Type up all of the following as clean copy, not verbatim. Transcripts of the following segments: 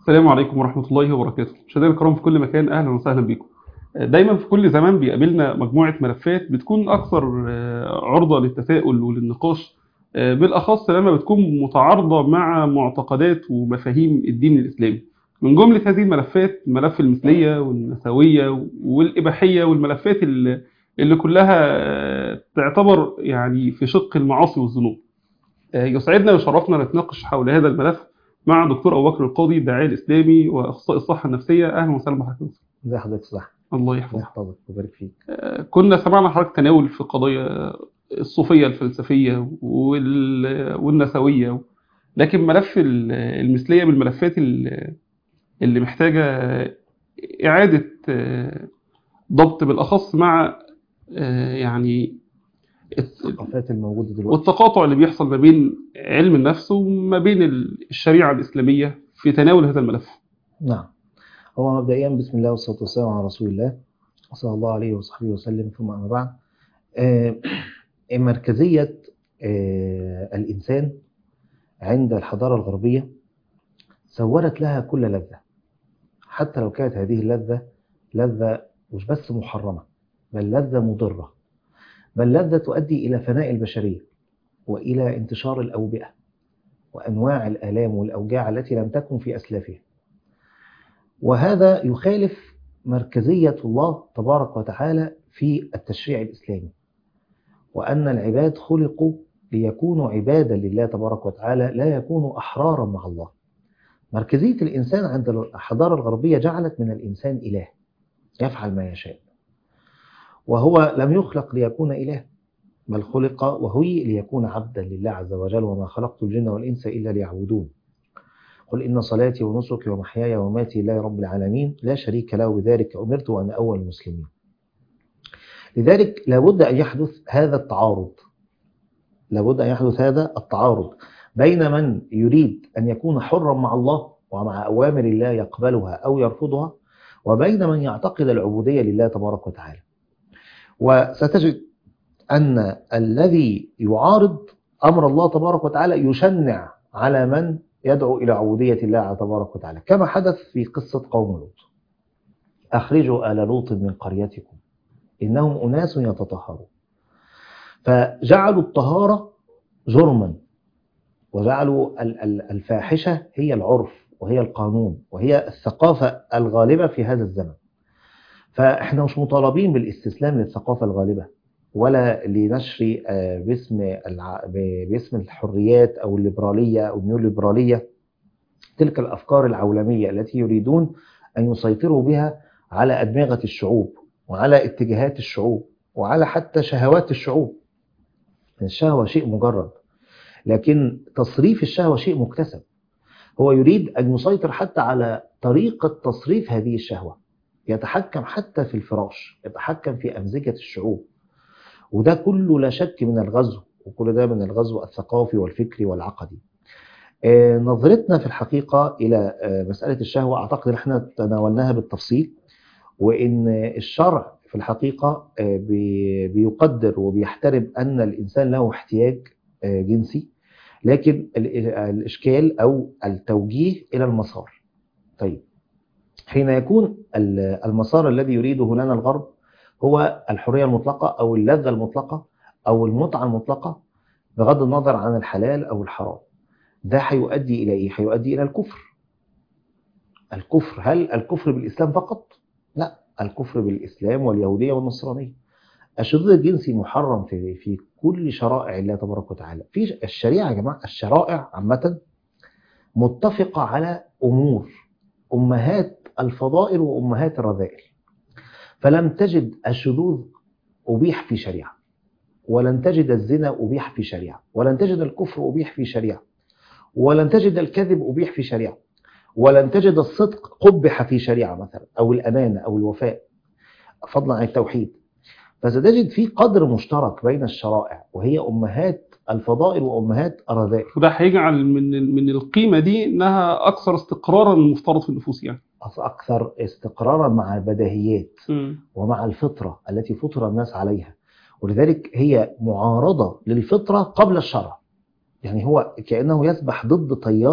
السلام عليكم ورحمة الله وبركاته. مشاهدينا الكرام في كل مكان، أهلا وسهلا بكم. دايما في كل زمان بيقابلنا مجموعة ملفات بتكون أكثر عرضة للتساؤل وللنقاش، بالأخص لما بتكون متعارضة مع معتقدات ومفاهيم الدين الإسلامي. من جملة هذه الملفات ملف المثلية والنسوية والإباحية والملفات اللي كلها تعتبر يعني في شق المعاصي والذنوب. يسعدنا ويشرفنا نتناقش حول هذا الملف مع دكتور أبو بكر القاضي، الداعية الإسلامي وأخصائي الصحة النفسية. أهلا وسهلا بحضرتك. ازي حضرتك؟ صح. الله الله يحفظك. يحفظك ويبارك فيك. كنا سمعنا حضرتك تناول في قضايا الصوفية الفلسفية والنسوية، لكن ملف المثلية من الملفات اللي محتاجة إعادة ضبط، بالأخص مع يعني الثقافات الموجودة دلوقتي والتقاطع اللي بيحصل ما بين علم النفس وما بين الشريعة الإسلامية في تناول هذا الملف. نعم. هو مبدئيا بسم الله والصلاة والسلام على رسول الله صلى الله عليه وصحبه وسلم، ثم أما بعد. آه، مركزية الإنسان عند الحضارة الغربية سورت لها كل لذة، حتى لو كانت هذه اللذة لذة مش بس محرمة، بل لذة مضرة، بل لذة تؤدي إلى فناء البشرية وإلى انتشار الأوبئة وأنواع الآلام والأوجاع التي لم تكن في أسلافها. وهذا يخالف مركزية الله تبارك وتعالى في التشريع الإسلامي، وأن العباد خلقوا ليكونوا عبادا لله تبارك وتعالى، لا يكونوا أحرارا مع الله. مركزية الإنسان عند الحضارة الغربية جعلت من الإنسان إله يفعل ما يشاء، وهو لم يخلق ليكون إله، بل خلق وهي ليكون عبدا لله عز وجل، وما خلقت الجن والإنس إلا ليعبدون. قل إن صلاتي ونسكي ومحياي ومماتي لله رب العالمين لا شريك له، بذلك أمرت وأنا أول المسلمين. لذلك لابد أن يحدث هذا التعارض، لابد أن يحدث هذا التعارض بين من يريد أن يكون حرا مع الله ومع أوامر الله يقبلها أو يرفضها، وبين من يعتقد العبودية لله تبارك وتعالى. وستجد أن الذي يعارض أمر الله تبارك وتعالى يشنع على من يدعو إلى عبودية الله تبارك وتعالى، كما حدث في قصة قوم لوط. أخرجوا آل لوط من قريتكم إنهم أناس يتطهرون. فجعلوا الطهارة جرما، وجعلوا الفاحشة هي العرف وهي القانون وهي الثقافة الغالبة في هذا الزمن. فإحنا مش مطالبين بالاستسلام للثقافة الغالبة، ولا لنشر باسم الحريات أو الليبرالية أو النيوليبرالية تلك الأفكار العولمية التي يريدون أن يسيطروا بها على أدمغة الشعوب وعلى اتجاهات الشعوب وعلى حتى شهوات الشعوب. الشهوة شيء مجرد، لكن تصريف الشهوة شيء مكتسب. هو يريد أن يسيطر حتى على طريقة تصريف هذه الشهوة، يتحكم حتى في الفراش، يتحكم في أمزجة الشعوب. وده كله لا شك من الغزو، وكل ده من الغزو الثقافي والفكري والعقدي. نظرتنا في الحقيقة إلى مسألة الشهوة أعتقد أن احنا تناولناها بالتفصيل، وإن الشرع في الحقيقة بيقدر وبيحترم أن الإنسان له احتياج جنسي، لكن الإشكال أو التوجيه إلى المسار. طيب، حين يكون المسار الذي يريده لنا الغرب هو الحرية المطلقة أو اللذة المطلقة أو المتعة المطلقة بغض النظر عن الحلال أو الحرام، ده هيؤدي إلى إيه؟ هيؤدي إلى الكفر. الكفر، هل الكفر بالإسلام فقط؟ لا، الكفر بالإسلام واليهودية والنصرانية. الشذوذ الجنسي محرم في كل شرائع الله تبارك وتعالى. في الشريعة يا جماعة، الشرائع عامة متفقة على أمور أمهات الفضائل وأمهات الرذائل. فلم تجد الشذوذ أبيح في شريعة، ولن تجد الزنا أبيح في شريعة، ولن تجد الكفر أبيح في شريعة، ولن تجد الكذب أبيح في شريعة، ولن تجد الصدق قبح في شريعة مثلا، أو الأمانة أو الوفاء، فضلا عن التوحيد. فستجد في قدر مشترك بين الشرائع، وهي أمهات الفضائل وأمهات الرذائل. وده هيجعل من القيمة دي إنها أكثر استقرارا من المفترض في النفوس يعني. أكثر استقرارا مع البديهيات م. ومع الفطرة التي فطر الناس عليها. ولذلك هي معارضة للفطرة قبل الشرع، يعني هو كأنه يسبح ضد تيار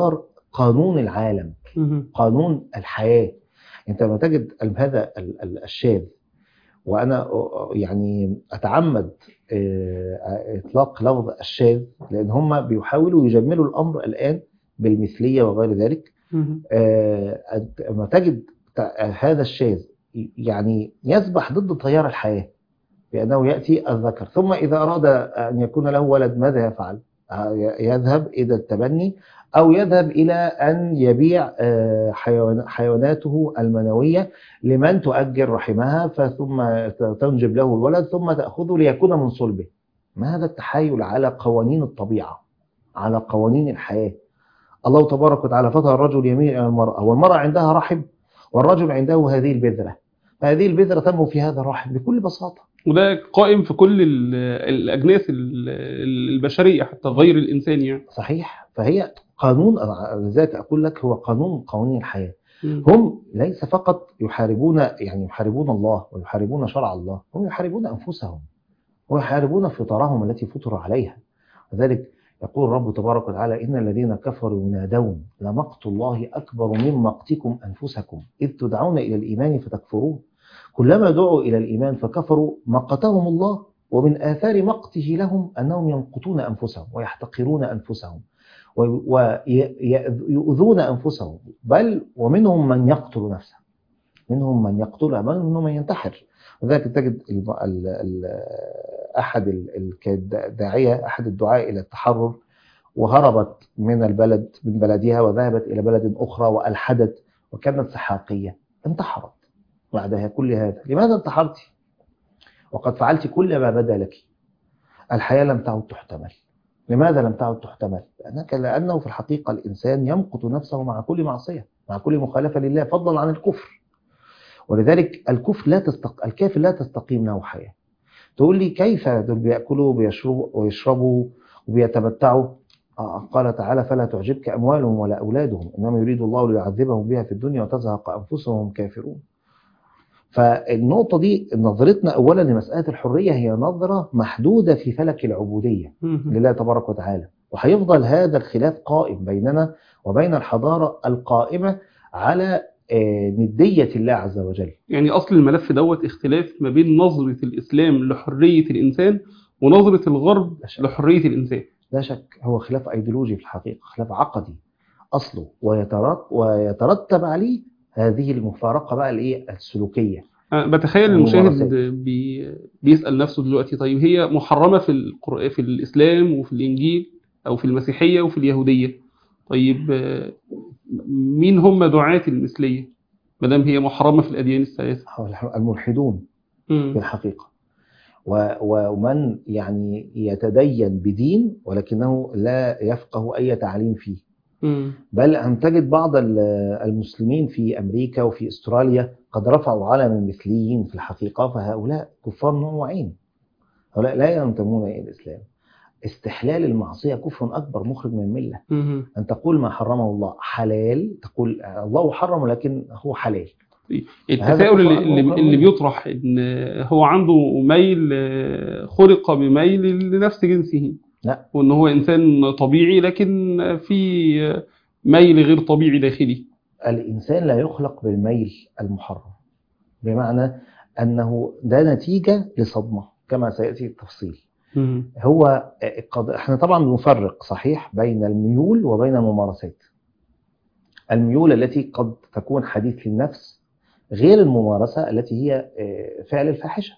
قانون العالم، مهم. قانون الحياة. انت لما تجد هذا الشاذ، وانا يعني اتعمد اطلاق لفظ الشاذ لان هم بيحاولوا يجملوا الامر الان بالمثلية وغير ذلك. مهم. لما تجد هذا الشاذ يعني يسبح ضد تيار الحياة بأنه يأتي الذكر، ثم إذا أراد أن يكون له ولد ماذا يفعل؟ يذهب إلى التبني، أو يذهب إلى أن يبيع حيواناته المنوية لمن تؤجر رحمها، ثم تنجب له الولد ثم تأخذه ليكون من صلبه. ما هذا التحايل على قوانين الطبيعة، على قوانين الحياة؟ الله تبارك وتعالى فطر الرجل يميل إلى المرأة، والمرأة عندها رحم والرجل عنده هذه البذرة، فهذه البذرة تنمو في هذا الرحم بكل بساطة. وده قائم في كل الأجناس البشرية حتى غير الإنساني يعني. صحيح. فهي قانون، لذلك أقول لك هو قوانين الحياة. مم. هم ليس فقط يحاربون الله ويحاربون شرع الله، هم يحاربون أنفسهم ويحاربون فطرهم التي فطروا عليها. لذلك يقول رب تبارك وتعالى: إن الذين كفروا ينادون لمقت الله أكبر من مقتكم أنفسكم إذ تدعون إلى الإيمان فتكفرون. كلما دعوا إلى الإيمان فكفروا مقتهم الله، ومن آثار مقته لهم أنهم يمقتون أنفسهم ويحتقرون أنفسهم ويؤذون أنفسهم، بل ومنهم من يقتل نفسه، منهم من يقتل، منهم من ينتحر. وذلك تجد أحد الداعية، أحد الدعاء إلى التحرر، وهربت من بلدها وذهبت إلى بلد أخرى وألحدت، وكانت سحاقية، انتحرت بعدها كل هذا. لماذا انتحرت وقد فعلت كل ما بدا لك؟ الحياة لم تعد تحتمل. لماذا لم تعد تحتمل؟ لأنه في الحقيقة الإنسان يمقت نفسه مع كل معصية، مع كل مخالفة لله، فضلا عن الكفر. ولذلك الكافر لا تستقيم له حياة. تقول لي كيف دول بيأكلوا ويشربوا وبيتمتعوا؟ قال تعالى: فلا تعجبك أموالهم ولا أولادهم إنما يريد الله ليعذبهم بها في الدنيا وتزهق أنفسهم وهم كافرون. فالنقطة دي نظرتنا أولا لمسألة الحرية هي نظرة محدودة في فلك العبودية لله تبارك وتعالى، وهيفضل هذا الخلاف قائم بيننا وبين الحضارة القائمة على ندية الله عز وجل. يعني أصل الملف دوت اختلاف ما بين نظرة الإسلام لحرية الإنسان ونظرة الغرب لحرية الإنسان. لا شك هو خلاف أيديولوجي في الحقيقة، خلاف عقدي أصله، ويترتب عليه هذه المفارقة بقى السلوكية. بتخيل المشاهد بيسأل نفسه دلوقتي: طيب هي محرمة في الإسلام وفي الإنجيل أو في المسيحية وفي اليهودية، طيب مين هم دعاة المثلية مدام هي محرمة في الأديان الثلاثة؟ الملحدون في الحقيقة، ومن يعني يتدين بدين ولكنه لا يفقه أي تعليم فيه. بل أن تجد بعض المسلمين في أمريكا وفي أستراليا قد رفعوا علم المثليين في الحقيقة، فهؤلاء كفار نوعين، هؤلاء لا ينتمون إلى الإسلام. استحلال المعصية كفر أكبر مخرج من الملة. أن تقول ما حرمه الله حلال، تقول الله حرم لكن هو حلال. التساؤل اللي بيطرح إن هو عنده ميل، خلق بميل لنفس جنسه، لا، وإن هو إنسان طبيعي لكن في ميل غير طبيعي داخلي. الإنسان لا يخلق بالميل المحرم، بمعنى أنه ده نتيجة لصدمة كما سيأتي التفصيل. هو احنا طبعا نفرق صحيح بين الميول وبين الممارسات. الميول التي قد تكون حديث للنفس غير الممارسة التي هي فعل الفاحشة.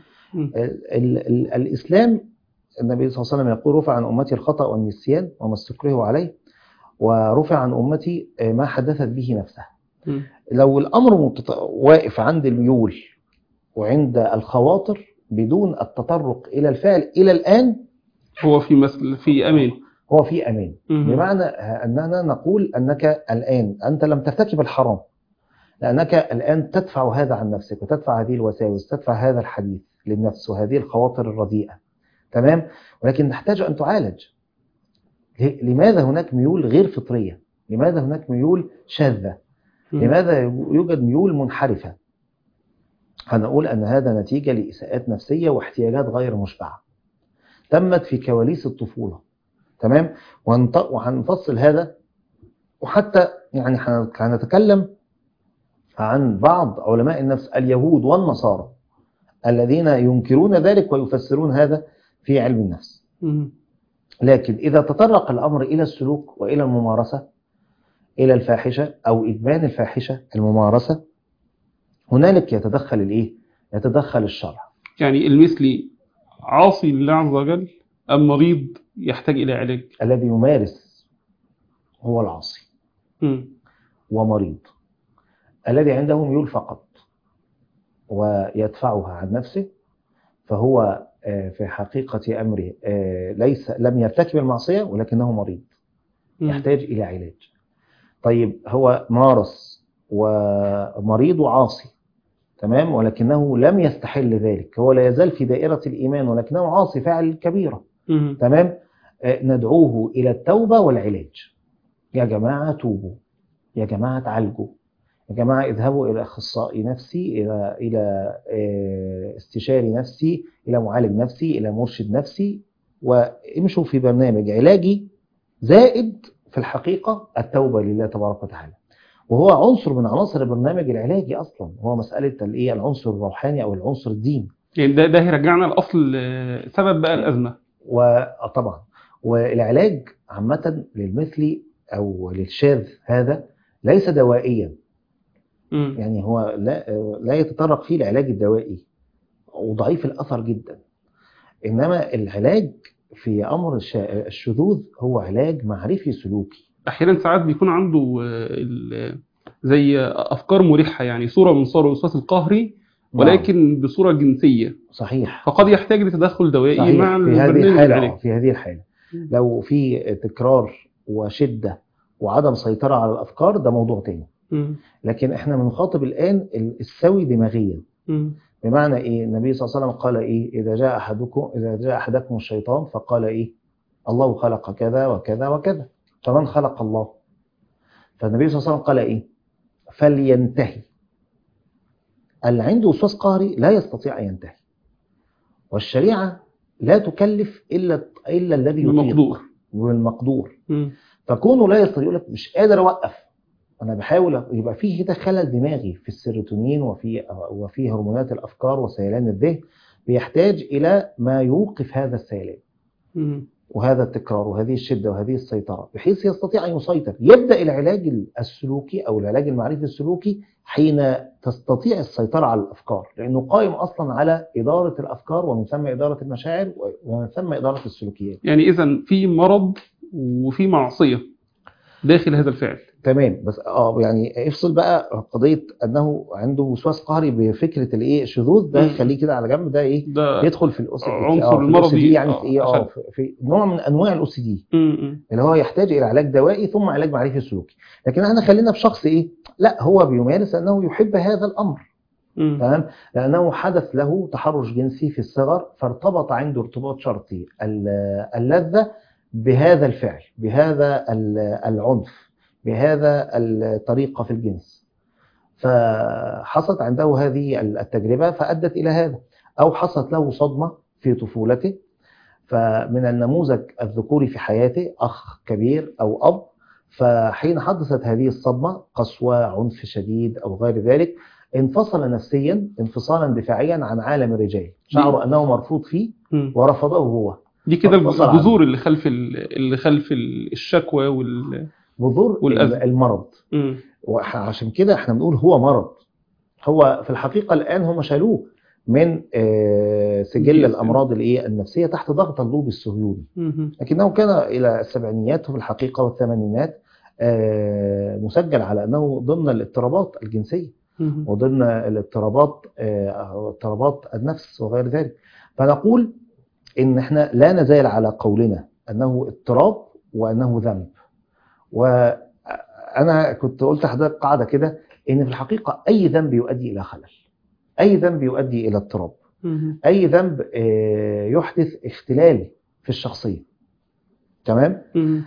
الإسلام، النبي صلى الله عليه وسلم يقول: رفع عن أمتي الخطأ والنسيان وما استكرهوا عليه، ورفع عن أمتي ما حدثت به نفسها. لو الأمر واقف عند الميول وعند الخواطر بدون التطرق إلى الفعل إلى الآن، هو في أمان، هو في أمان. بمعنى أننا نقول أنك الآن أنت لم ترتكب الحرام، لأنك الآن تدفع هذا عن نفسك وتدفع هذه الوساوس، تدفع هذا الحديث للنفس وهذه الخواطر الرديئة، تمام؟ ولكن نحتاج أن تعالج. لماذا هناك ميول غير فطرية؟ لماذا هناك ميول شاذة؟ لماذا يوجد ميول منحرفة؟ فنقول أن هذا نتيجة لإساءات نفسية واحتياجات غير مشبعة تمت في كواليس الطفولة، تمام؟ وهنفصل هذا وحتى يعني هنتكلم عن بعض علماء النفس اليهود والنصارى الذين ينكرون ذلك ويفسرون هذا في علم النفس. لكن إذا تطرق الأمر إلى السلوك وإلى الممارسة، إلى الفاحشة أو إدمان الفاحشة الممارسة، هنالك يتدخل الشرع. يعني المثلي عاصي لله عز وجل أم مريض يحتاج إلى علاج؟ الذي يمارس هو العاصي ومريض. الذي عنده ميول فقط ويدفعها عن نفسه فهو في حقيقة أمره لم يرتكب المعصية ولكنه مريض يحتاج إلى علاج. طيب هو مارس ومريض وعاصي، تمام، ولكنه لم يستحل ذلك، هو لا يزال في دائرة الإيمان ولكنه عاصي فاعل كبيرة، تمام، ندعوه إلى التوبة والعلاج. يا جماعة توبوا، يا جماعة تعالجوا، يا جماعة اذهبوا إلى أخصائي نفسي، إلى استشاري نفسي، إلى معالج نفسي، إلى مرشد نفسي، وامشوا في برنامج علاجي زائد في الحقيقة التوبة لله تبارك وتعالى. وهو عنصر من عناصر البرنامج العلاجي أصلا، هو مسألة العنصر الروحاني أو العنصر الديني. يعني ده هيرجعنا لأصل سبب بقى الأزمة. وطبعا والعلاج عامة للمثلي أو للشاذ هذا ليس دوائيا. يعني هو لا يتطرق فيه العلاج الدوائي وضعيف الأثر جدا، إنما العلاج في أمر الشذوذ هو علاج معرفي سلوكي. أحيانا ساعات بيكون عنده زي أفكار مريحة، يعني صورة من صور الوسواس القهري ولكن بصورة جنسية. صحيح. فقد يحتاج لتدخل دوائي صحيح. مع في هذه الحالة لو في تكرار وشدة وعدم سيطرة على الأفكار ده موضوع تاني. لكن احنا بنخاطب الآن السوي دماغيا. بمعنى ايه؟ النبي صلى الله عليه وسلم قال ايه؟ إذا جاء أحدكم الشيطان فقال ايه؟ الله خلق كذا وكذا وكذا، فمن خلق الله؟ فالنبي صلى الله عليه وسلم قال ايه؟ فلينتهي. اللي عنده وسواس قهري لا يستطيع أن ينتهي، والشريعة لا تكلف إلا الذي يطيق والمقدور. فكونه لا يستطيع، يقول لك مش قادر أوقف، أنا بحاول، يبقى فيه كده خلل دماغي في السيروتونين وفي هرمونات الأفكار وسيلان الذهن، بيحتاج إلى ما يوقف هذا السيلان وهذا التكرار وهذه الشدة وهذه السيطرة بحيث يستطيع أن يسيطر. يبدأ العلاج السلوكي أو العلاج المعرفي السلوكي حين تستطيع السيطرة على الأفكار، لأنه قائم أصلا على إدارة الأفكار ومن ثم إدارة المشاعر ومن ثم إدارة السلوكيات. يعني إذن في مرض وفي معصية داخل هذا الفعل. تمام. بس يعني افصل بقى قضيه انه عنده وسواس قهري بفكره الشذوذ ده، خليه كده على جنب. ده ده يدخل في عنصر المرضي، يعني في نوع من انواع الاو سي دي اللي هو يحتاج الى علاج دوائي ثم علاج معرفي سلوكي. لكن احنا خلينا في شخص لا، هو بيمارس انه يحب هذا الامر، تمام، لانه حدث له تحرش جنسي في الصغر فارتبط عنده ارتباط شرطي اللذه بهذا الفعل، بهذا العنف، بهذا الطريقة في الجنس، فحصلت عنده هذه التجربة فأدت إلى هذا، أو حصلت له صدمة في طفولته، فمن النموذج الذكوري في حياته أخ كبير أو أب، فحين حدثت هذه الصدمة، قسوة، عنف شديد أو غير ذلك، انفصل نفسيا انفصالا دفاعيا عن عالم الرجال، شعر أنه مرفوض فيه ورفضه هو. دي كده الجذور اللي خلف الشكوى بذور المرض. وعشان كده احنا بنقول هو مرض. هو في الحقيقة الآن هم شالوه من سجل الأمراض النفسية تحت ضغط اللوبي الصهيوني، لكنه كان إلى السبعينيات وفي الحقيقة والثمانينات مسجل على أنه ضمن الاضطرابات الجنسية وضمن اضطرابات النفس وغير ذلك. فنقول إن احنا لا نزال على قولنا أنه اضطراب وأنه ذنب. وأنا كنت قلت لحضرتك قاعدة كده، إن في الحقيقة أي ذنب يؤدي إلى خلل، أي ذنب يؤدي إلى اضطراب، أي ذنب يحدث اختلال في الشخصية، تمام؟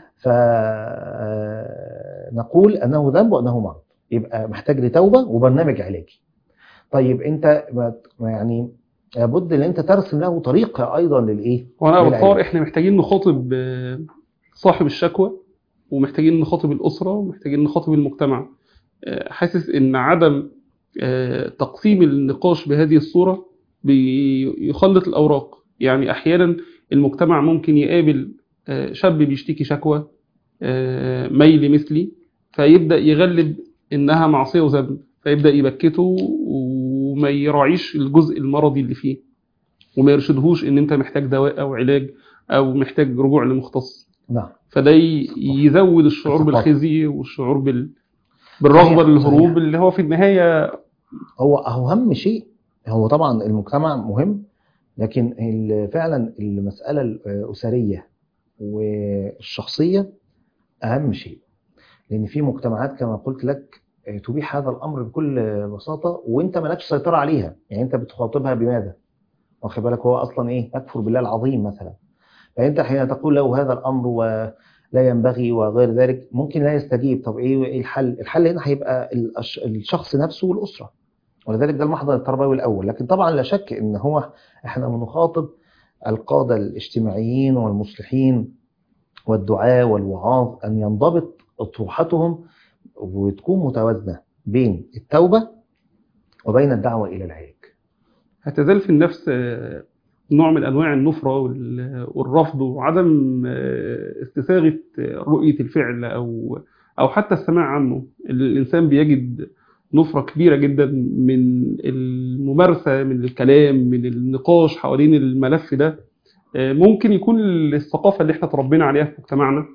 فنقول أنه ذنب وأنه مرض، يبقى محتاج لتوبة وبرنامج علاجي. طيب أنت يعني لابد ان انت ترسم له طريقه ايضا وانا بتصور احنا محتاجين نخاطب صاحب الشكوى ومحتاجين نخاطب الأسرة ومحتاجين نخاطب المجتمع. حاسس إن عدم تقسيم النقاش بهذه الصورة بيخلط الأوراق. يعني أحيانا المجتمع ممكن يقابل شاب بيشتكي شكوى ميل مثلي، فيبدأ يغلب إنها معصية وذنب، فيبدأ يبكته وما يراعيش الجزء المرضي اللي فيه، وما يرشدهوش إن أنت محتاج دواء أو علاج أو محتاج رجوع لمختص. نعم. فده يزود الشعور الثقافة. بالخزي والشعور بالرغبة صحيح. للهروب، صحيح. اللي هو في النهاية هو أهم شيء هو طبعا المجتمع مهم، لكن فعلا المسألة الأسرية والشخصية أهم شيء. لأن في مجتمعات كما قلت لك تبيح هذا الأمر بكل بساطة، وأنت مالكش سيطرة عليها. يعني أنت بتخاطبها بماذا؟ واخد بالك، هو أصلا إيه؟ يكفر بالله العظيم مثلا. فأنت حين تقول له هذا الأمر ولا ينبغي وغير ذلك، ممكن لا يستجيب. طب إيه الحل؟ الحل هنا هيبقى الشخص نفسه والأسرة، ولذلك ده المحضر التربوي الأول. لكن طبعا لا شك إن هو إحنا بنخاطب القادة الاجتماعيين والمصلحين والدعاة والوعاظ أن ينضبط أطروحتهم وتكون متوازنة بين التوبة وبين الدعوة إلى العلاج. هتزال في النفس نوع من أنواع النفرة والرفض وعدم استساغة رؤية الفعل أو حتى السماع عنه. الإنسان بيجد نفرة كبيرة جدا من الممارسة، من الكلام، من النقاش حوالين الملف ده. ممكن يكون الثقافة اللي احنا تربينا عليها في مجتمعنا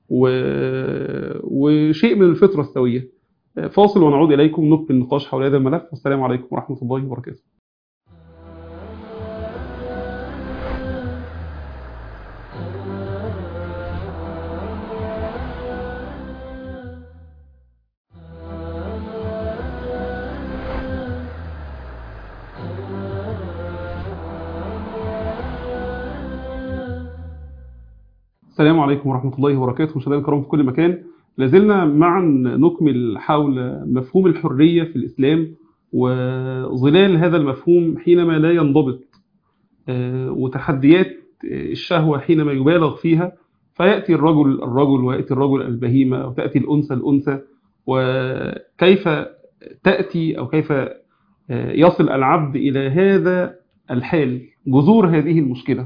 وشيء من الفطرة السوية. فاصل ونعود إليكم نكمل النقاش حول هذا الملف، والسلام عليكم ورحمة الله وبركاته. السلام عليكم ورحمة الله وبركاته. مشاهدينا الكرام في كل مكان، لازلنا معا نكمل حول مفهوم الحرية في الإسلام وظلال هذا المفهوم حينما لا ينضبط، وتحديات الشهوة حينما يبالغ فيها، فيأتي الرجل ويأتي الرجل البهيمة وتأتي الأنثى الأنثى، وكيف تأتي أو كيف يصل العبد إلى هذا الحال، جذور هذه المشكلة.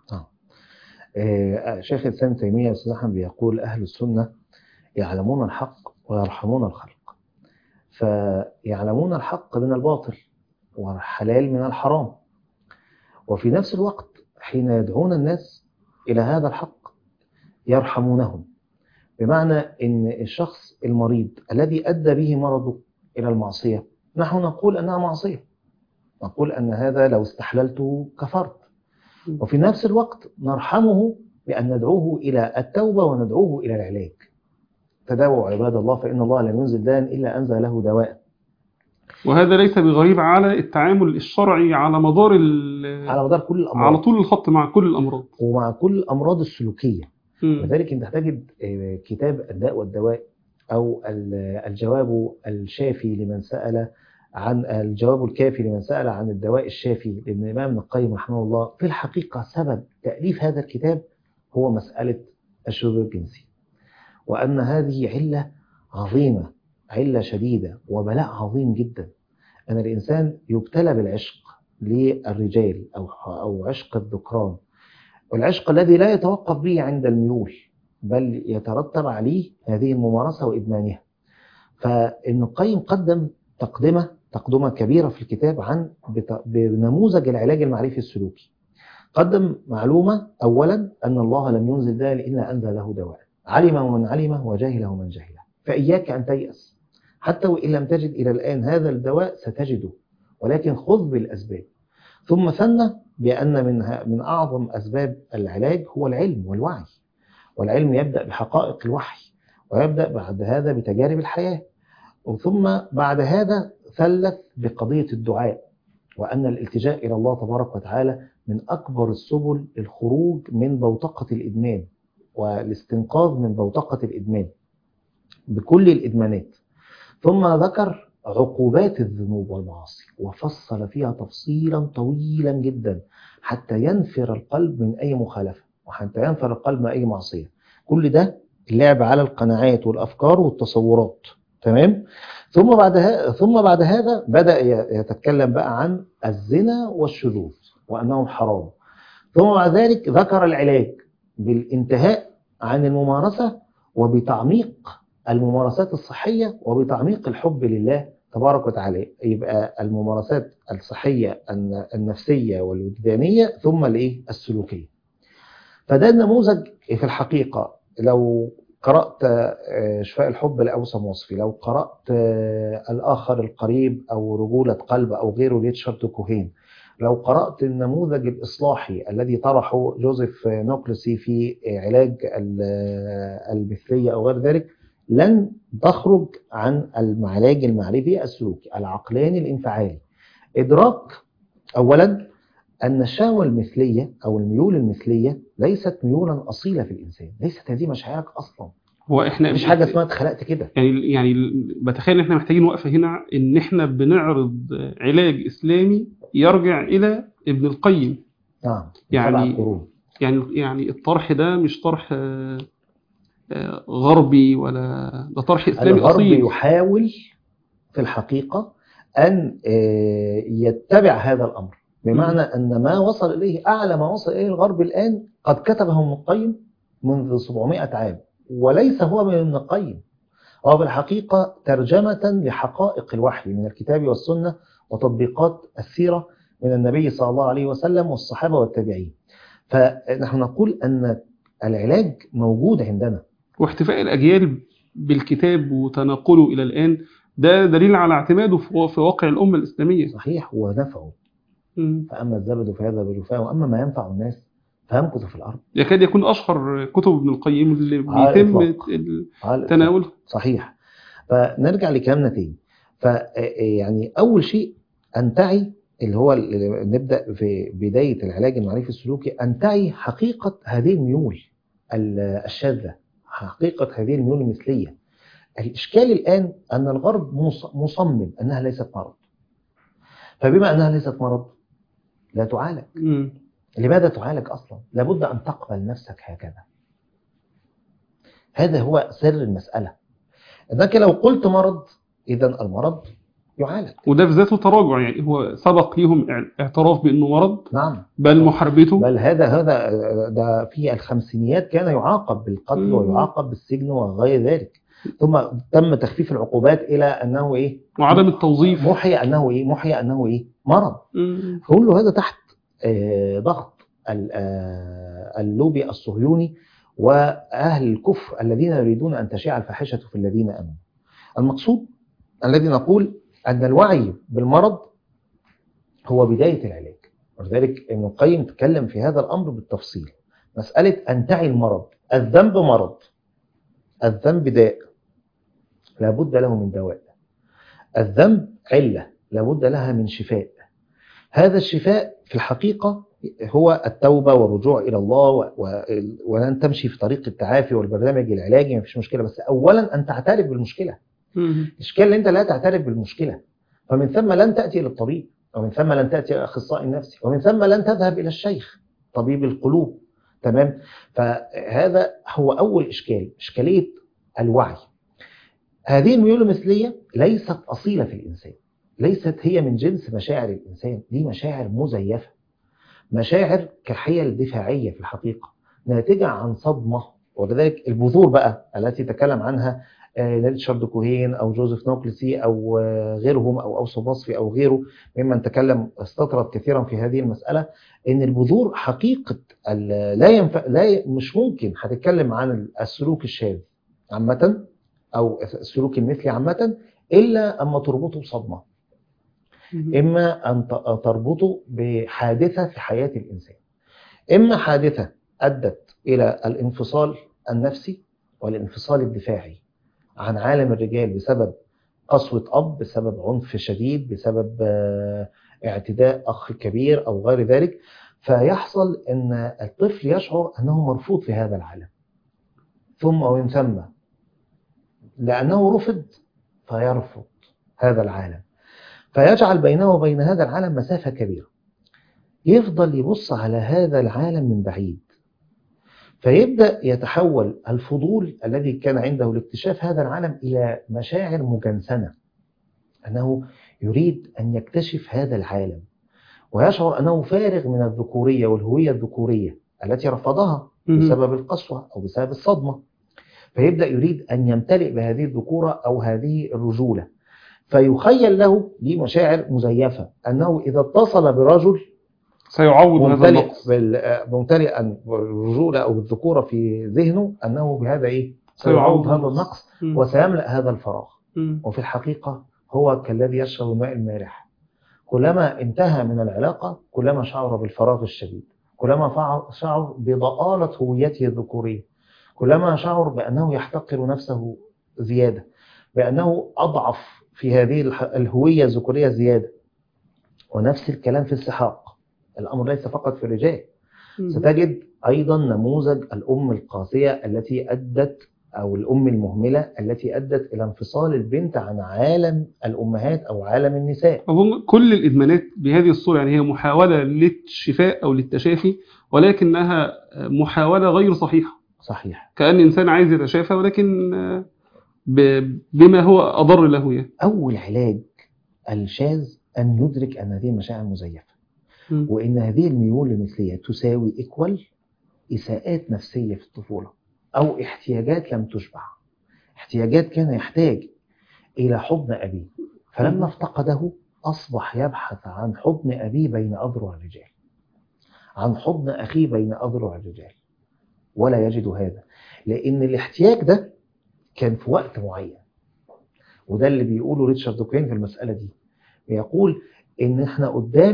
شيخ الإسلام تيمية أستاذ أحمد بيقول أهل السنة يعلمون الحق ويرحمون الخلق، فيعلمون الحق من الباطل والحلال من الحرام، وفي نفس الوقت حين يدعون الناس إلى هذا الحق يرحمونهم، بمعنى أن الشخص المريض الذي أدى به مرضه إلى المعصية نحن نقول أنها معصية، نقول أن هذا لو استحللته كفرت، وفي نفس الوقت نرحمه بأن ندعوه إلى التوبة وندعوه إلى العلاج. تداووا عباد الله فإن الله لم ينزل داء إلا أنزل له دواء. وهذا ليس بغريب على التعامل الشرعي على مدار كل الأمراض، على طول الخط مع كل الأمراض ومع كل الأمراض السلوكية. لذلك أنت تجد كتاب الداء والدواء أو الجواب الشافي لمن سأل عن الجواب الكافي لمن سأل عن الدواء الشافي لابن الإمام ابن القيم رحمه الله. في الحقيقة سبب تأليف هذا الكتاب هو مسألة الشذوذ الجنسي، وأن هذه علة عظيمة، علة شديدة وبلاء عظيم جدا. أن الإنسان يبتلى بالعشق للرجال أو عشق الذكران، والعشق الذي لا يتوقف به عند الميول بل يترتب عليه هذه الممارسة وإدمانها. فابن القيم قدم تقدمة كبيرة في الكتاب عن بنموذج العلاج المعرفي السلوكي. قدم معلومة أولا أن الله لم ينزل داء إلا أنزل له دواء، علم من علمه وجاهله من جهله، فإياك أن تيأس، حتى وإن لم تجد إلى الآن هذا الدواء ستجده، ولكن خذ بالأسباب. ثم ثنى بأن من أعظم أسباب العلاج هو العلم والوعي، والعلم يبدأ بحقائق الوحي، ويبدأ بعد هذا بتجارب الحياة، ثم بعد هذا ثلث بقضية الدعاء، وأن الالتجاء إلى الله تبارك وتعالى من أكبر السبل للخروج من بوتقة الإدمان والاستنقاذ من بوتقة الإدمان بكل الإدمانات. ثم ذكر عقوبات الذنوب والمعاصي وفصل فيها تفصيلا طويلا جدا حتى ينفر القلب من أي مخالفة وحتى ينفر القلب من أي معصية. كل ده اللعب على القناعات والأفكار والتصورات. تمام. ثم بعد هذا بدأ يتكلم بقى عن الزنا والشذوذ وأنهم حرام. ثم بعد ذلك ذكر العلاج بالانتهاء عن الممارسة وبتعميق الممارسات الصحية وبتعميق الحب لله تبارك وتعالى. يبقى الممارسات الصحية النفسية والوجدانية ثم السلوكية. فده النموذج في الحقيقة. لو قرأت شفاء الحب لأوسم وصفي، لو قرأت الآخر القريب أو رجولة قلب أو غيره ريتشارد كوهين، لو قرأت النموذج الإصلاحي الذي طرحه جوزيف نوكلسي في علاج المثلية أو غير ذلك، لن تخرج عن العلاج المعرفي السلوكي العقلاني الانفعالي. إدراك أولا أن الشهوة المثلية أو الميول المثلية ليست ميولا أصيلة في الإنسان، ليست هذه مشاعرك أصلا. هو احنا مفيش حاجة اسمها اتخلقت كده. يعني بتخيل ان احنا محتاجين وقفة هنا، ان احنا بنعرض علاج إسلامي يرجع إلى ابن القيم. نعم. يعني الطرح ده مش طرح غربي، ولا ده طرح إسلامي أصيل. الغرب يحاول في الحقيقة أن يتبع هذا الأمر، بمعنى أن ما وصل إليه أعلى ما وصل إليه الغرب الآن قد كتبه ابن القيم منذ 700 عام، وليس هو من ابن القيم، هو بالحقيقة ترجمة لحقائق الوحي من الكتاب والسنة وتطبيقات السيرة من النبي صلى الله عليه وسلم والصحابة والتابعين. فنحن نقول أن العلاج موجود عندنا، واحتفاء الأجيال بالكتاب وتناقله إلى الآن ده دليل على اعتماده في واقع الأمة الإسلامية. صحيح، ونفعه. فأما الزبد فيذهب جفاء، وأما ما ينفع الناس فيمكث في الأرض. يكاد يكون أشهر كتب ابن القيم اللي بيتم تناولها. صحيح. فنرجع لكلامنا تاني. فيعني أول شيء أن تعي، اللي هو نبدأ في بداية العلاج المعرفي السلوكي، أن تعي حقيقة هذه الميول الشاذة، حقيقة هذه الميول المثلية. الإشكال الآن أن الغرب مصمم أنها ليست مرض، فبما أنها ليست مرض لا تعالج. لماذا تعالج أصلا؟ لابد أن تقبل نفسك هكذا. هذا هو سر المسألة، أنك لو قلت مرض إذن المرض يعالج. وده في ذاته تراجع، يعني هو سبق ليهم اعتراف بأنه مرض. نعم. بل محاربته، بل هذا ده في الخمسينيات كان يعاقب بالقتل ويعاقب بالسجن وغير ذلك، ثم تم تخفيف العقوبات إلى أنه وعدم التوظيف، محي أنه مرض. كل هذا تحت ضغط اللوبي الصهيوني وأهل الكفر الذين يريدون أن تشيع الفاحشة في الذين آمنوا. المقصود الذي نقول أن الوعي بالمرض هو بداية العلاج، ولذلك ابن القيم تكلم في هذا الأمر بالتفصيل. مسألة أن تعي المرض، الذنب مرض، الذنب داء لابد له من دواء، الذنب علة لابد لها من شفاء. هذا الشفاء في الحقيقة هو التوبة والرجوع إلى الله، ولن تمشي في طريق التعافي والبرنامج العلاجي، مفيش مشكلة، بس أولا أن تعترف بالمشكلة. الإشكال أن أنت لا تعترف بالمشكلة، فمن ثم لن تأتي إلى الطبيب، ومن ثم لن تأتي إلى أخصائي النفسي، ومن ثم لن تذهب إلى الشيخ طبيب القلوب. تمام. فهذا هو أول إشكال، إشكالية الوعي. هذه الميول المثلية ليست أصيلة في الإنسان، ليست هي من جنس مشاعر الإنسان، دي مشاعر مزيفة، مشاعر كحيل دفاعية في الحقيقة ناتجة عن صدمة. ولذلك البذور بقى التي تكلم عنها ريتشارد كوهين أو جوزيف نوكلسي أو غيرهم أو أوسم وصفي أو غيره ممن تكلم استطرد كثيرا في هذه المسألة، إن البذور حقيقة مش ممكن هتتكلم عن السلوك الشاذ عامة أو السلوك المثلي عامة إلا أما تربطه بصدمة، إما أن تربطه بحادثة في حياة الإنسان، إما حادثة أدت إلى الانفصال النفسي والانفصال الدفاعي عن عالم الرجال بسبب قسوة أب، بسبب عنف شديد، بسبب اعتداء أخ كبير أو غير ذلك، فيحصل أن الطفل يشعر أنه مرفوض في هذا العالم، ثم ومن ثم لأنه رفض فيرفض هذا العالم، فيجعل بينه وبين هذا العالم مسافة كبيرة، يفضل يبص على هذا العالم من بعيد، فيبدأ يتحول الفضول الذي كان عنده لاكتشاف هذا العالم إلى مشاعر مجنسنة، أنه يريد أن يكتشف هذا العالم، ويشعر أنه فارغ من الذكورية والهوية الذكورية التي رفضها بسبب القسوة أو بسبب الصدمة. فيبدأ يريد أن يمتلئ بهذه الذكورة أو هذه الرجولة، فيخيل له دي مشاعر مزيفة أنه إذا اتصل برجل سيعوض هذا النقص، ممتلئا بالرجولة أو بالذكورة في ذهنه، أنه بهذا سيعوض هذا النقص وسيملأ هذا الفراغ. وفي الحقيقة هو كالذي يشرب الماء المالح، كلما انتهى من العلاقة كلما شعر بالفراغ الشديد، كلما شعر بضآلة هويته الذكورية، كلما شعر بأنه يحتقر نفسه زيادة، بأنه أضعف في هذه الهوية الذكورية زيادة. ونفس الكلام في السحاق، الأمر ليس فقط في الرجال. ستجد أيضا نموذج الأم القاسية التي أدت، أو الأم المهملة التي أدت إلى انفصال البنت عن عالم الأمهات أو عالم النساء. أظن كل الإدمانات بهذه الصورة يعني هي محاولة للشفاء أو للتشافي، ولكنها محاولة غير صحيحة. صحيح. كأن إنسان عايز يتشافى ولكن بما هو أضر له يعني. أول علاج الشاذ أن يدرك أن هذه المشاعر مزيفة، وإن هذه الميول المثلية تساوي إيكوال إساءات نفسية في الطفولة أو احتياجات لم تشبع، احتياجات كان يحتاج إلى حضن أبيه، فلما افتقده أصبح يبحث عن حضن أبيه بين أذرع الرجال، عن حضن أخيه بين أذرع الرجال، ولا يجد هذا، لأن الاحتياج ده كان في وقت معين. وده اللي بيقوله ريتشارد دوكين في المسألة دي، بيقول إن إحنا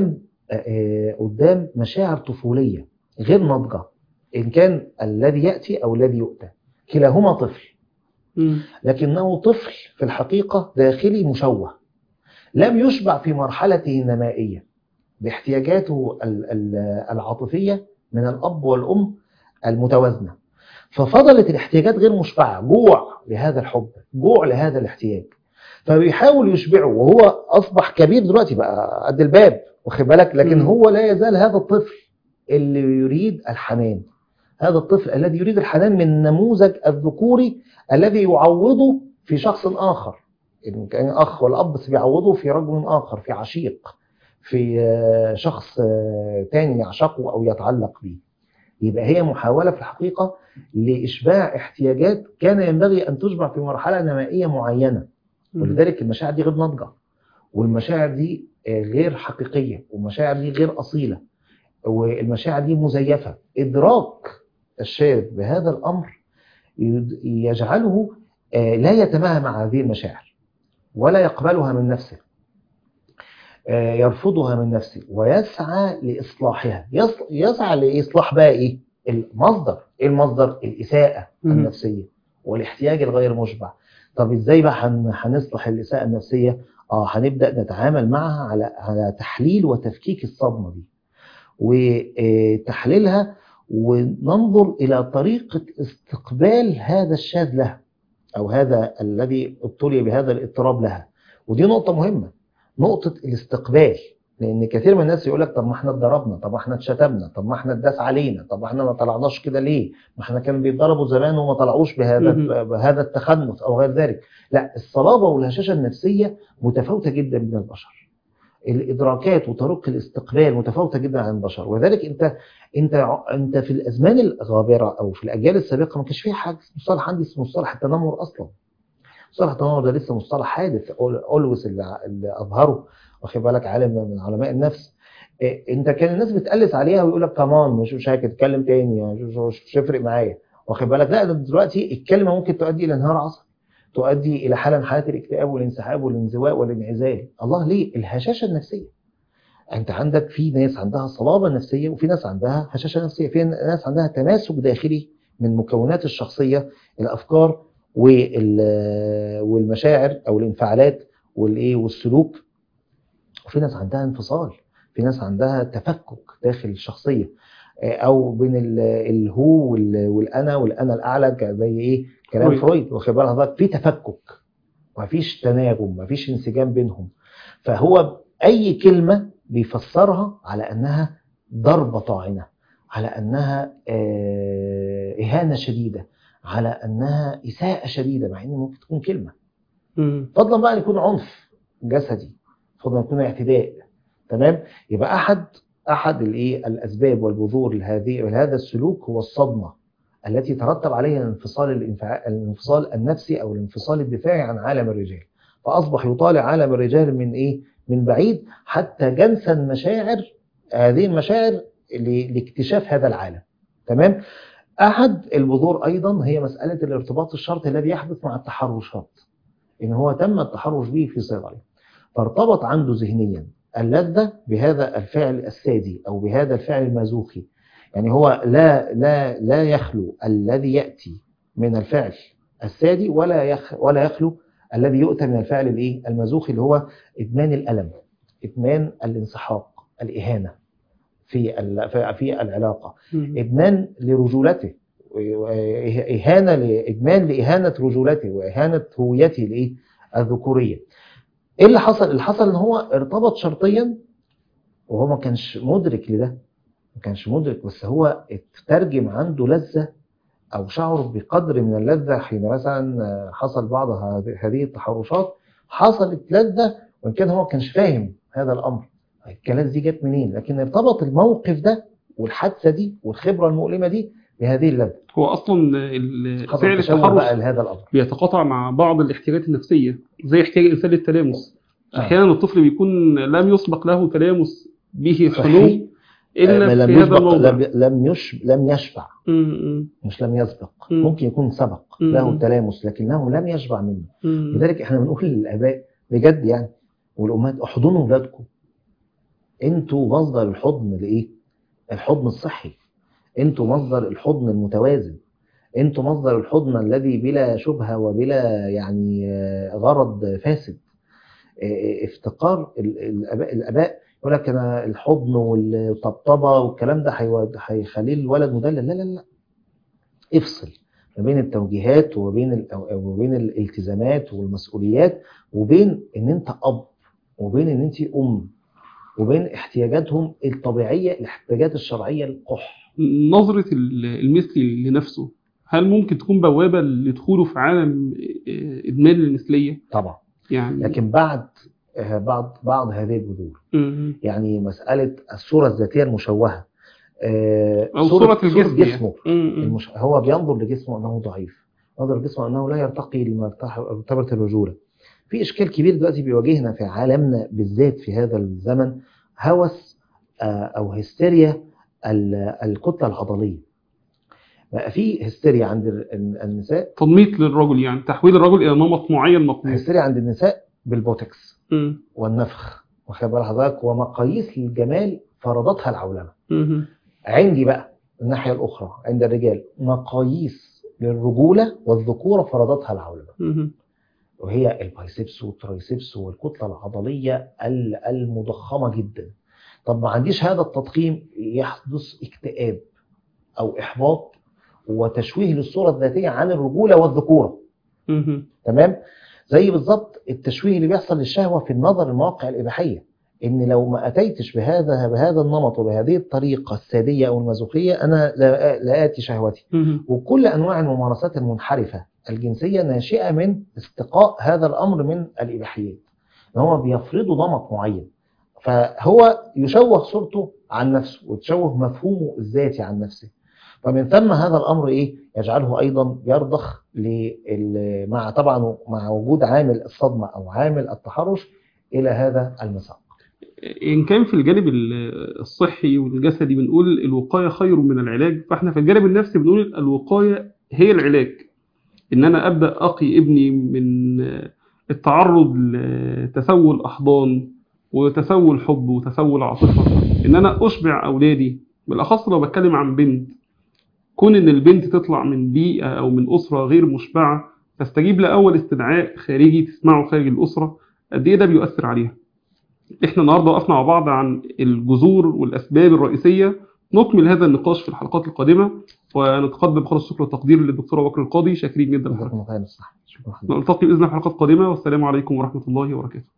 قدام مشاعر طفولية غير ناضجة، إن كان الذي يأتي أو الذي يؤتى كلاهما طفل، لكنه طفل في الحقيقة داخلي مشوه، لم يشبع في مرحلته النمائية باحتياجاته العاطفية من الأب والأم المتوازنة، ففضلت الاحتياجات غير مشبعة، جوع لهذا الحب، جوع لهذا الاحتياج، فبيحاول يشبعه، وهو أصبح كبير دلوقتي بقى قد الباب، واخد بالك، لكن هو لا يزال هذا الطفل اللي يريد الحنان، هذا الطفل الذي يريد الحنان من النموذج الذكوري الذي يعوضه في شخص آخر، إن كان أخ والأب بيعوضه في رجل آخر، في عشيق، في شخص تاني يعشقه أو يتعلق به. يبقى هي محاولة في الحقيقة لإشباع احتياجات كان ينبغي أن تشبع في مرحلة نمائية معينة، ولذلك المشاعر دي غير ناضجة، والمشاعر دي غير حقيقية، والمشاعر دي غير أصيلة، والمشاعر دي مزيفة. إدراك الشاب بهذا الأمر يجعله لا يتماهى مع هذه المشاعر ولا يقبلها من نفسه، يرفضها من نفسه ويسعى لإصلاحها. يسعى لإصلاح بقى إيه؟ المصدر. إيه المصدر؟ الإساءة النفسية والاحتياج الغير مشبع. طب إزاي بقى هنصلح الإساءة النفسية؟ هنبدأ نتعامل معها على تحليل وتفكيك الصدمة دي وتحليلها، وننظر إلى طريقة استقبال هذا الشاذ لها أو هذا الذي ابتلي بهذا الاضطراب لها. ودي نقطة مهمة، نقطة الاستقبال، لأن كثير من الناس يقول لك طب ما احنا اتضربنا، طب ما احنا اتشتمنا، طب ما احنا اتداس علينا، طب ما احنا ما طلعناش كده ليه؟ ما احنا كانوا بيتضربوا زمان وما طلعوش بهذا التخنث أو غير ذلك. لا، الصلابة والهشاشة النفسية متفاوتة جدا بين البشر، الإدراكات وطرق الاستقبال متفاوتة جدا عن البشر. وذلك انت في الأزمان الغابرة أو في الأجيال السابقة ما كانش فيه حاجة مصطلح عندي اسمه مصطلح التنمر أصلا. مصطلح التنمر ده لسه مصطلح حادث، أولوس اللي أظهره، واخد بالك، عالم من علماء النفس. انت كان الناس بتقلس عليها ويقول لك كمان مش هتتكلم تاني، مش هيفرق معايا، واخد بالك. لا، دلوقتي الكلمة ممكن تؤدي إلى انهيار عصبي، تؤدي إلى حالة من حالات الاكتئاب والانسحاب والانزواء والانعزال. الله، ليه؟ الهشاشة النفسية. أنت عندك في ناس عندها صلابة نفسية، وفي ناس عندها هشاشة نفسية، في ناس عندها تماسك داخلي من مكونات الشخصية، الأفكار والمشاعر أو الانفعالات والسلوك، وفي ناس عندها انفصال، في ناس عندها تفكك داخل الشخصية، أو بين الهو والأنا الأعلى، زي كلام فرويد، واخد بالك حضرتك، في تفكك، مفيش تناغم، مفيش انسجام بينهم. فهو أي كلمة بيفسرها على أنها ضربة طاعنة، على أنها إهانة شديدة، على أنها إساءة شديدة، مع أن ممكن تكون كلمة، فضلا بقى أن يكون عنف جسدي، فضلا أن يكون اعتداء. تمام. يبقى أحد الأسباب والبذور لهذا السلوك هو الصدمة التي ترتب عليها الانفصال النفسي أو الانفصال الدفاعي عن عالم الرجال، فأصبح يطالع عالم الرجال من بعيد، حتى جنسا هذه المشاعر لاكتشاف هذا العالم. تمام. أحد البذور أيضا هي مسألة الارتباط الشرطي الذي يحدث مع التحرشات، إن هو تم التحرش به في صغره، فارتبط عنده ذهنيا اللذة بهذا الفعل السادي أو بهذا الفعل المازوخي. يعني هو لا يخلو الذي يأتي من الفعل السادي ولا يخلو الذي يؤتى من الفعل المازوخي، اللي هو إدمان الألم، إدمان الانسحاق، الإهانة في العلاقة، إدمان لرجولته، إدمان لإهانة رجولته وإهانة هويته الذكورية. إيه اللي حصل؟ اللي حصل إن هو ارتبط شرطيا وهو ما كانش مدرك لده، ما كانش مدرك، بس هو اترجم عنده لذة أو شعر بقدر من اللذة حين مثلا حصل بعض هذه التحرشات، حصلت لذة وإن كان هو ما كانش فاهم هذا الأمر، الكلام دي جت منين، لكن ارتبط الموقف ده والحادثة دي والخبرة المؤلمة دي بهذه اللذة. هو أصلا فعل التحرش لهذا الأمر بيتقاطع مع بعض الاحتياجات النفسية، زي احتياج الإنسان للتلامس. أحيانا الطفل بيكون لم يسبق له تلامس به حلو إلا في هذا الموضوع، لم يشبع، مش لم يسبق، ممكن يكون سبق له التلامس لكنه لم يشبع منه. لذلك احنا بنقول للآباء بجد يعني والأمهات، احضنوا أولادكم، انتوا مصدر الحضن الحضن الصحي، انتوا مصدر الحضن المتوازن، انتوا مصدر الحضن الذي بلا شبهة وبلا غرض فاسد. افتقار الآباء يقول لك أنا الحضن والطبطبة والكلام ده هيخليه الولد مدلل. لا لا لا، افصل ما بين التوجيهات وبين الالتزامات والمسؤوليات، وبين ان انت اب، وبين ان انت ام، وبين احتياجاتهم الطبيعية، الاحتياجات الشرعية القح. نظرة المثلي لنفسه هل ممكن تكون بوابة لدخوله في عالم إدمان المثلية؟ طبعا يعني لكن بعض هذه البذور، يعني مسألة الصورة الذاتية المشوهة أو صورة جسمه. هو بينظر لجسمه أنه ضعيف، ينظر لجسمه أنه لا يرتقي لمرتبة الرجولة. في إشكال كبير دلوقتي بيواجهنا في عالمنا بالذات في هذا الزمن، هوس أو هستيريا الكتلة العضلية. بقى في هستيريا عند النساء، تنميط للرجل، يعني تحويل الرجل إلى نمط معين مقبول. هستيريا عند النساء بالبوتكس والنفخ، واخد بال حضرتك، ومقاييس للجمال فرضتها العولمة. عندي بقى الناحية الأخرى عند الرجال مقاييس للرجولة والذكورة فرضتها العولمة، وهي البايسبس والترايسبس والكتلة العضلية المضخمة جدا. طب ما عنديش هذا التضخيم، يحدث اكتئاب أو إحباط وتشويه للصورة الذاتية عن الرجولة والذكورة. تمام. زي بالضبط التشويه اللي بيحصل للشهوة في النظر المواقع الإباحية، إن لو ما أتيتش بهذا النمط وبهذه الطريقة السادية أو المازوخية أنا لا آتي شهوتي. وكل أنواع الممارسات المنحرفة الجنسية ناشئة من استقاء هذا الأمر من الإباحيات، إن هو بيفرضوا نمط معين، فهو يشوه صورته عن نفسه وتشوه مفهومه الذاتي عن نفسه. فمن ثم هذا الأمر يجعله أيضا يرضخ مع وجود عامل الصدمة أو عامل التحرش إلى هذا المساق. إن كان في الجانب الصحي والجسدي بنقول الوقاية خير من العلاج، فإحنا في الجانب النفسي بنقول الوقاية هي العلاج. إن أنا أبدأ أقي ابني من التعرض لتسول أحضان وتسول حب وتسول عاطفة، إن أنا أشبع أولادي، بالأخص لو بتكلم عن بنت، كون إن البنت تطلع من بيئة أو من أسرة غير مشبعة تستجيب لأول استدعاء خارجي تسمعه خارج الأسرة، قد إيه ده بيؤثر عليها. إحنا النهاردة وقفنا مع بعض عن الجذور والأسباب الرئيسية، نكمل هذا النقاش في الحلقات القادمة، ونتقدم خالص الشكر والتقدير للدكتور بكر القاضي. شاكرين جدا. شكرا. نلتقي بإذن الله في حلقات قادمة، والسلام عليكم ورحمة الله وبركاته.